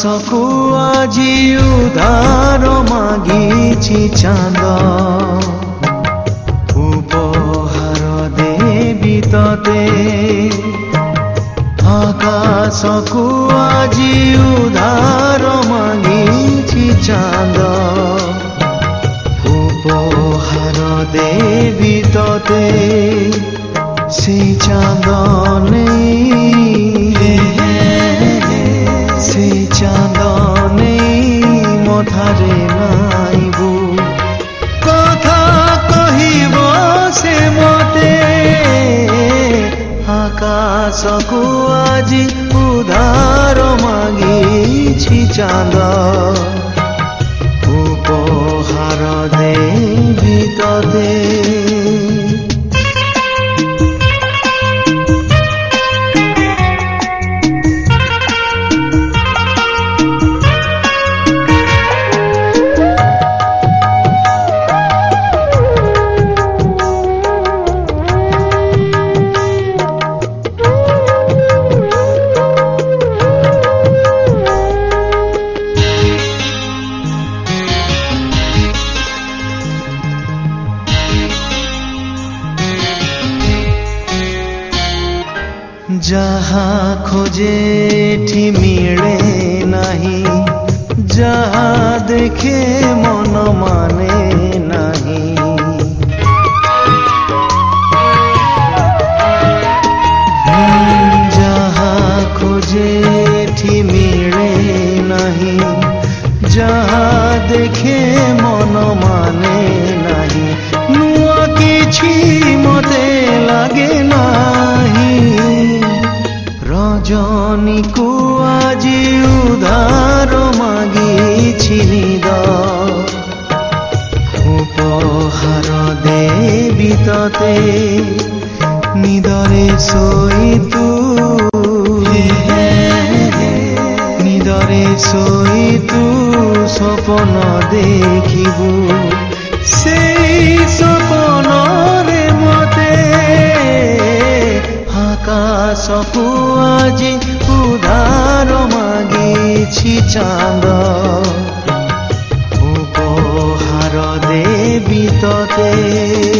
ଆକାଶକୁ ଆଜି ଉଧାର ମାଗିଛି ଚାନ୍ଦ ଉପହାର ଦେବି ତତେ ଆକାଶକୁ ଆଜି ଉଧାର ମାଗିଛି ଚାନ୍ଦ ଉପହାର ଦେବି ତତେ ସେ ଚାନ୍ଦ ସେ ଚାନ୍ଦ ମଥାରେ ନାଇବୁ କଥା କହିବ ସେ ମତେ ଆକାଶକୁ ଆଜି ଉଧାର ମାଗିଛି ଚାନ୍ଦ ଉପହାର ଦେବି ତତେ जहा खोजे एठी मिले नहीं जहा देखे मन माने नहीं जहा खोजे एठी मिले नहीं जहा देखे मन माने नहीं नुआ किछि मते लागे नहीं रजनी को आजी उधार मागिछि निद उपहार देबी तते निदरे सोई तू निदरे सोई तू सपन देखिबू सेई सपन रे मते आकाशको आजी उधार मागिछि चांद उपहार देबी तते।